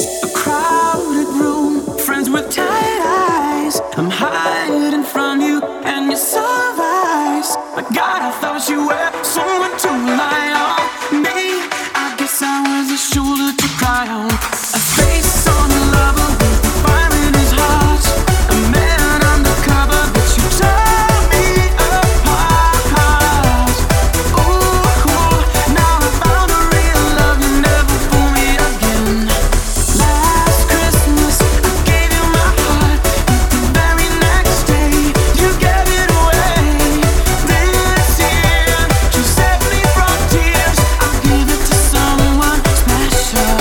A crowded room, friends with tired eyes. I'm hiding from you and your surprise. My God, I thought you were someone to rely on. Me, I guess I was a shoulder to cry on. A face on a lover with fire in his heart. A man undercover, but you tore me apart. Ooh, now I found a real love. You never fool me again. Last Christmas, I gave you my heart, but the very next day, you gave it away. This year, you set me from tears. I'll give it to someone special.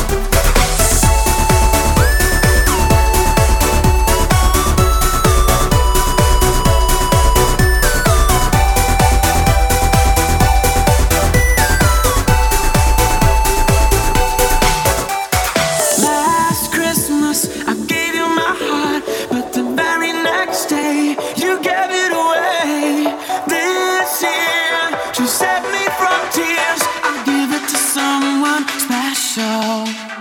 Last Christmas, I gave you my heart, but the very next day, you gave it away. This year, you set me from tears. I'll give it to someone special.